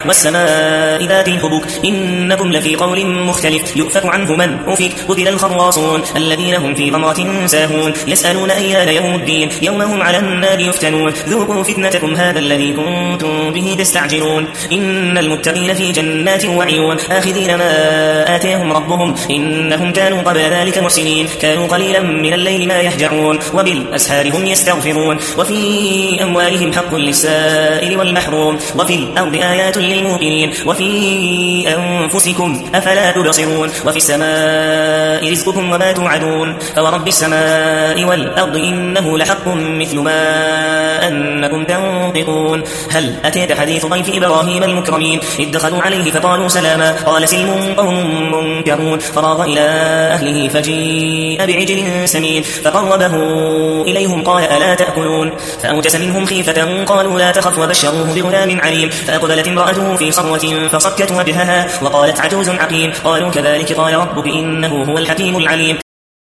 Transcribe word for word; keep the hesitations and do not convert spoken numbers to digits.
والسماء ذات الحبك إنكم لفي قول مختلف يؤفك عنه من أفك قتل الخراصون الذين هم في غمرة ساهون يسألون أيان يوم الدين يوم هم على النار يفتنون ذوقوا فتنتكم هذا الذي كنتم به تستعجلون إن المتقين في جنات وعيون آخذين ما آتيهم ربهم إنهم كانوا قبل ذلك محسنين كانوا قليلا من الليل ما يهجعون وبالأسحار هم يستغفرون وفي أموالهم حق للسائل والمحروم وفي الأرض آيات للموقنين وفي أنفسكم أفلا تبصرون وفي السماء رزقكم وما توعدون فورب السماء والأرض إنه لحق مثل ما أنكم تنطقون هل أتيت حديث ضيف إبراهيم المكرمين إذ دخلوا عليه فقالوا سلاما قال سلم قوم منكرون فراغ إلى أهله فجيء بعجل سمين فقربه إليهم قال ألا تأكلون فأوجس منهم خيفة قالوا لا تخف وبشروه بغلام عليم فأقبلت امرأته في صروة فصكت وجهها وقالت عجوز عقيم قالوا كذلك قال ربك إنه هو الحكيم العليم